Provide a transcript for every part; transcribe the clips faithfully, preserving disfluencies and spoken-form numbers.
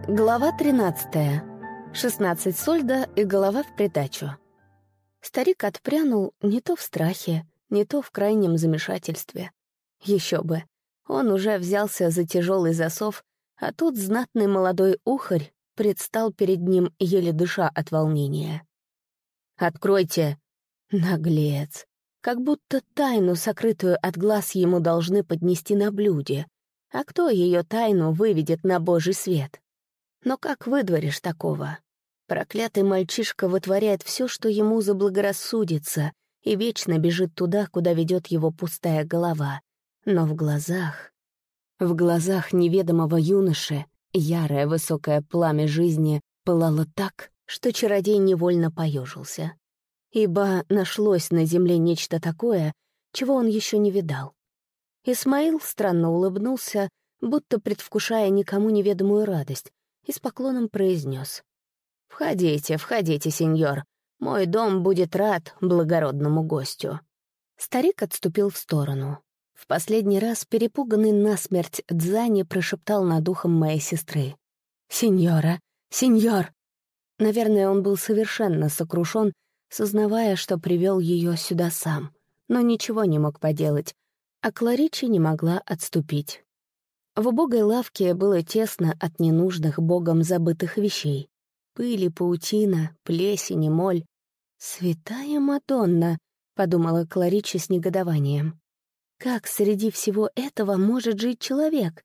Глава тринадцатая. шестнадцать сольда и голова в придачу. Старик отпрянул не то в страхе, не то в крайнем замешательстве. Еще бы, он уже взялся за тяжелый засов, а тут знатный молодой ухарь предстал перед ним, еле дыша от волнения. «Откройте!» Наглец! Как будто тайну, сокрытую от глаз, ему должны поднести на блюде. А кто ее тайну выведет на божий свет? Но как выдворишь такого? Проклятый мальчишка вытворяет все, что ему заблагорассудится, и вечно бежит туда, куда ведет его пустая голова. Но в глазах... В глазах неведомого юноши ярое высокое пламя жизни пылало так, что чародей невольно поежился. Ибо нашлось на земле нечто такое, чего он еще не видал. Исмаил странно улыбнулся, будто предвкушая никому неведомую радость, и с поклоном произнес: «Входите, входите, сеньор. Мой дом будет рад благородному гостю». Старик отступил в сторону. В последний раз перепуганный насмерть Дзани прошептал над ухом моей сестры: «Сеньора, сеньор!» Наверное, он был совершенно сокрушен, сознавая, что привел ее сюда сам, но ничего не мог поделать, а Кларичи не могла отступить. В убогой лавке было тесно от ненужных богом забытых вещей. Пыль и паутина, плесень и моль. «Святая Мадонна!» — подумала Кларичи с негодованием. «Как среди всего этого может жить человек?»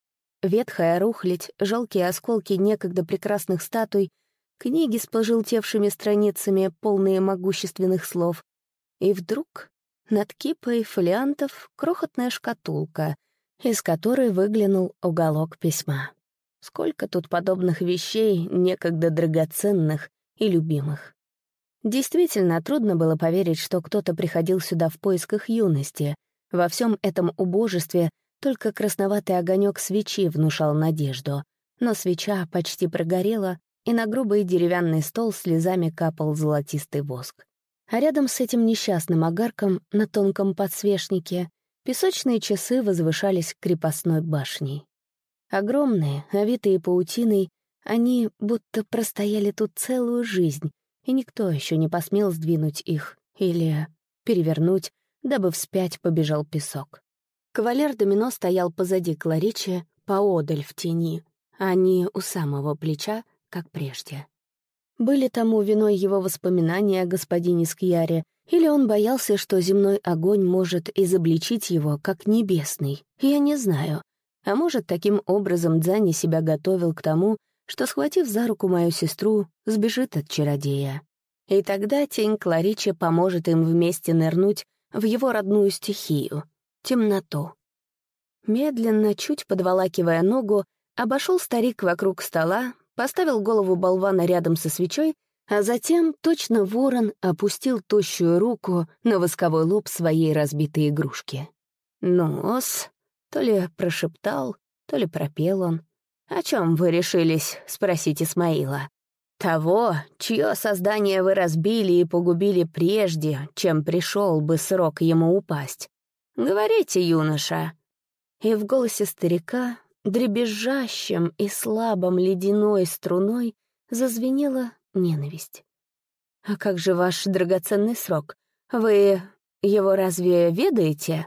Ветхая рухлядь, жалкие осколки некогда прекрасных статуй, книги с пожелтевшими страницами, полные могущественных слов. И вдруг над кипой фолиантов крохотная шкатулка, из которой выглянул уголок письма. Сколько тут подобных вещей, некогда драгоценных и любимых. Действительно, трудно было поверить, что кто-то приходил сюда в поисках юности. Во всем этом убожестве только красноватый огонек свечи внушал надежду. Но свеча почти прогорела, и на грубый деревянный стол слезами капал золотистый воск. А рядом с этим несчастным огарком на тонком подсвечнике песочные часы возвышались крепостной башней. Огромные, овитые паутиной, они будто простояли тут целую жизнь, и никто еще не посмел сдвинуть их или перевернуть, дабы вспять побежал песок. Кавалер Домино стоял позади Кларичи, поодаль в тени, а не у самого плеча, как прежде. Были тому виной его воспоминания о господине Скьяре, или он боялся, что земной огонь может изобличить его, как небесный, я не знаю. А может, таким образом Дзани себя готовил к тому, что, схватив за руку мою сестру, сбежит от чародея. И тогда тень Кларичи поможет им вместе нырнуть в его родную стихию — темноту. Медленно, чуть подволакивая ногу, обошел старик вокруг стола, поставил голову болвана рядом со свечой, а затем, точно ворон, опустил тощую руку на восковой лоб своей разбитой игрушки. «Ну-с», то ли прошептал, то ли пропел он. «О чем вы решились спросить Исмаила? Того, чье создание вы разбили и погубили прежде, чем пришел бы срок ему упасть. Говорите, юноша». И в голосе старика, дребезжащим и слабым ледяной струной, зазвенела ненависть. «А как же ваш драгоценный срок? Вы его разве ведаете?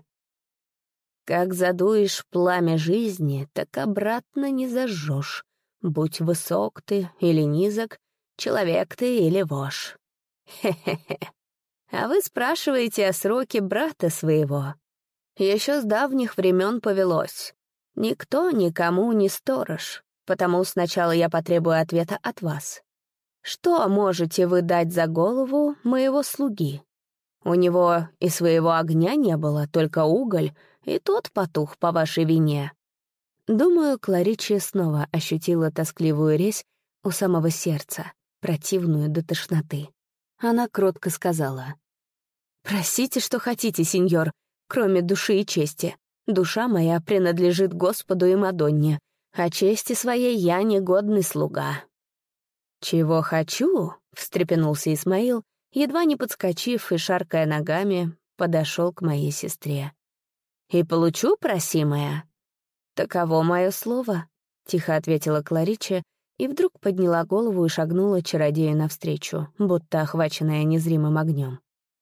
Как задуешь пламя жизни, так обратно не зажжешь. Будь высок ты или низок, человек ты или вошь. Хе-хе-хе. А вы спрашиваете о сроке брата своего. Еще с давних времен повелось. Никто никому не сторож, потому сначала я потребую ответа от вас. Что можете вы дать за голову моего слуги? У него и своего огня не было, только уголь, и тот потух по вашей вине». Думаю, Кларичи снова ощутила тоскливую резь у самого сердца, противную до тошноты. Она кротко сказала: «Просите, что хотите, сеньор, кроме души и чести. Душа моя принадлежит Господу и Мадонне, а чести своей я негодный слуга». «Чего хочу?» — встрепенулся Исмаил, едва не подскочив и, шаркая ногами, подошел к моей сестре. «И получу просимое?» «Таково мое слово», — тихо ответила Кларичи и вдруг подняла голову и шагнула чародею навстречу, будто охваченная незримым огнем.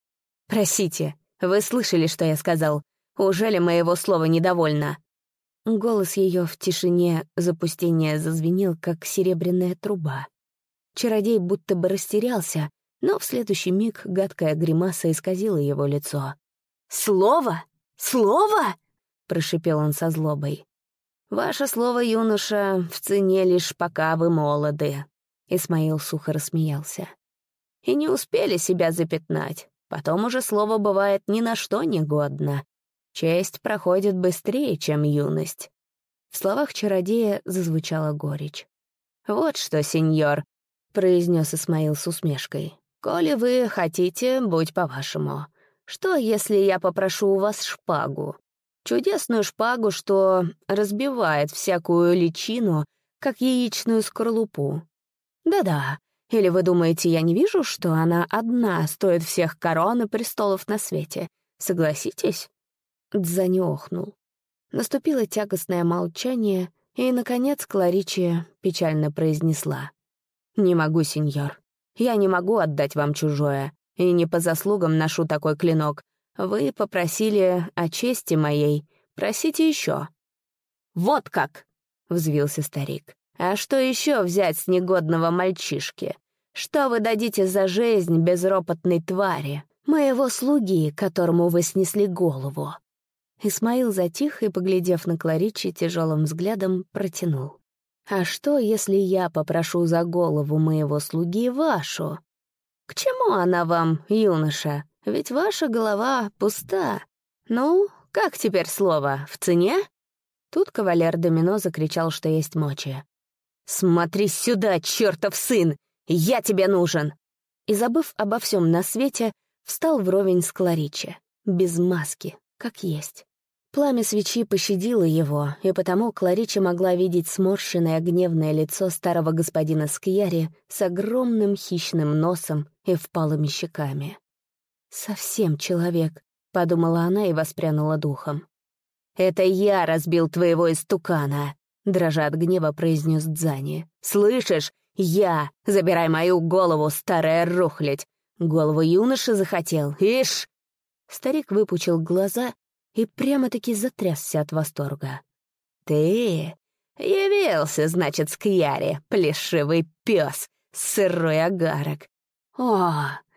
«Простите, вы слышали, что я сказал? Ужели моего слова недовольно?» Голос ее в тишине запустения зазвенел, как серебряная труба. Чародей будто бы растерялся, но в следующий миг гадкая гримаса исказила его лицо. «Слово? Слово?» — прошипел он со злобой. «Ваше слово, юноша, в цене лишь пока вы молоды», — Исмаил сухо рассмеялся. «И не успели себя запятнать. Потом уже слово бывает ни на что не годно. Честь проходит быстрее, чем юность». В словах чародея зазвучала горечь. «Вот что, сеньор», — произнес Исмаил с усмешкой, — «коли вы хотите, будь по-вашему. Что, если я попрошу у вас шпагу? Чудесную шпагу, что разбивает всякую личину, как яичную скорлупу. Да-да, или вы думаете, я не вижу, что она одна стоит всех корон и престолов на свете? Согласитесь?» Дзани охнул. Наступило тягостное молчание, и, наконец, Кларичи печально произнесла. «Не могу, сеньор. Я не могу отдать вам чужое, и не по заслугам ношу такой клинок. Вы попросили о чести моей. Просите еще». «Вот как!» — взвился старик. «А что еще взять с негодного мальчишки? Что вы дадите за жизнь безропотной твари, моего слуги, которому вы снесли голову?» Исмаил затих и, поглядев на Кларичи, тяжелым взглядом протянул. «А что, если я попрошу за голову моего слуги вашу? К чему она вам, юноша? Ведь ваша голова пуста. Ну, как теперь слово, в цене?» Тут кавалер Домино закричал, что есть мочи. «Смотри сюда, чертов сын! Я тебе нужен!» И, забыв обо всем на свете, встал вровень с Кларичи, без маски, как есть. Пламя свечи пощадило его, и потому Кларичи могла видеть сморщенное гневное лицо старого господина Скьяри с огромным хищным носом и впалыми щеками. «Совсем человек», — подумала она и воспрянула духом. «Это я разбил твоего истукана», — дрожа от гнева произнес Дзани. «Слышишь? Я! Забирай мою голову, старая рухлядь! Голову юноши захотел, ишь!» Старик выпучил глаза и прямо-таки затрясся от восторга. «Ты явился, значит, Скьяри, плешивый пес, сырой агарок. О,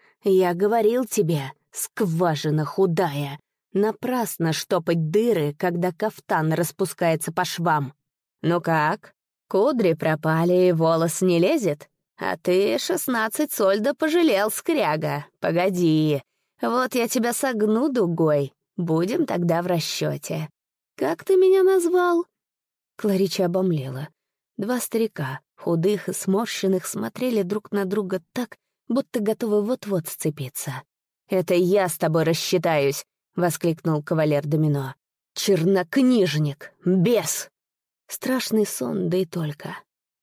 я говорил тебе, скважина худая, напрасно штопать дыры, когда кафтан распускается по швам. Ну как, кудри пропали и волос не лезет? А ты шестнадцать сольда пожалел, скряга. Погоди, вот я тебя согну дугой. Будем тогда в расчете. Как ты меня назвал?» Кларича обомлела. Два старика, худых и сморщенных, смотрели друг на друга так, будто готовы вот-вот сцепиться. «Это я с тобой рассчитаюсь!» — воскликнул кавалер Домино. «Чернокнижник! Бес!» Страшный сон, да и только.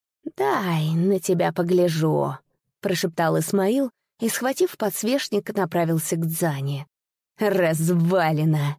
«Дай на тебя погляжу», — прошептал Исмаил и, схватив подсвечник, направился к Дзани. «Развалина!»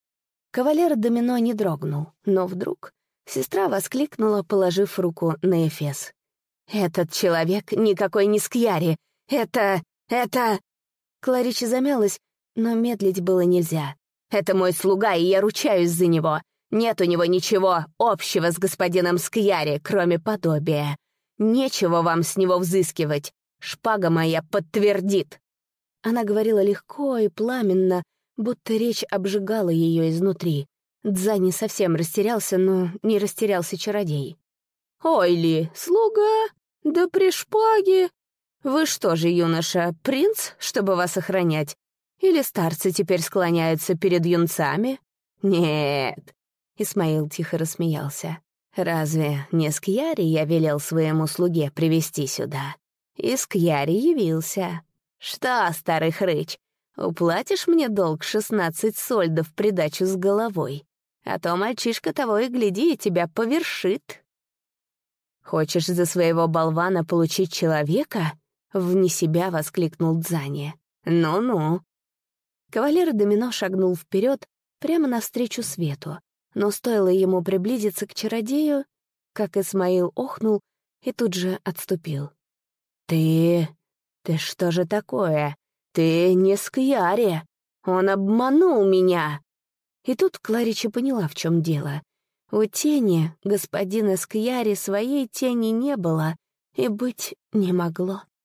Кавалер Домино не дрогнул, но вдруг сестра воскликнула, положив руку на эфес. «Этот человек никакой не Скьяри! Это... это...» Кларича замялась, но медлить было нельзя. «Это мой слуга, и я ручаюсь за него. Нет у него ничего общего с господином Скьяри, кроме подобия. Нечего вам с него взыскивать. Шпага моя подтвердит». Она говорила легко и пламенно, будто речь обжигала ее изнутри. Дзани совсем растерялся, но не растерялся чародей. «Ой ли, слуга? Да при шпаге! Вы что же, юноша, принц, чтобы вас охранять? Или старцы теперь склоняются перед юнцами? Нет!» Исмаил тихо рассмеялся. «Разве не Скьяри я велел своему слуге привести сюда? И Скьяри явился. Что, старый хрыч, уплатишь мне долг шестнадцать сольдов в придачу с головой? А то мальчишка того и гляди, и тебя повершит». «Хочешь за своего болвана получить человека?» — вне себя воскликнул Дзани. «Ну-ну». Кавалер Домино шагнул вперед, прямо навстречу свету, но стоило ему приблизиться к чародею, как Исмаил охнул и тут же отступил. «Ты... ты что же такое? Ты не Скьяри! Он обманул меня!» И тут Кларича поняла, в чем дело. У тени господина Скьяри своей тени не было и быть не могло.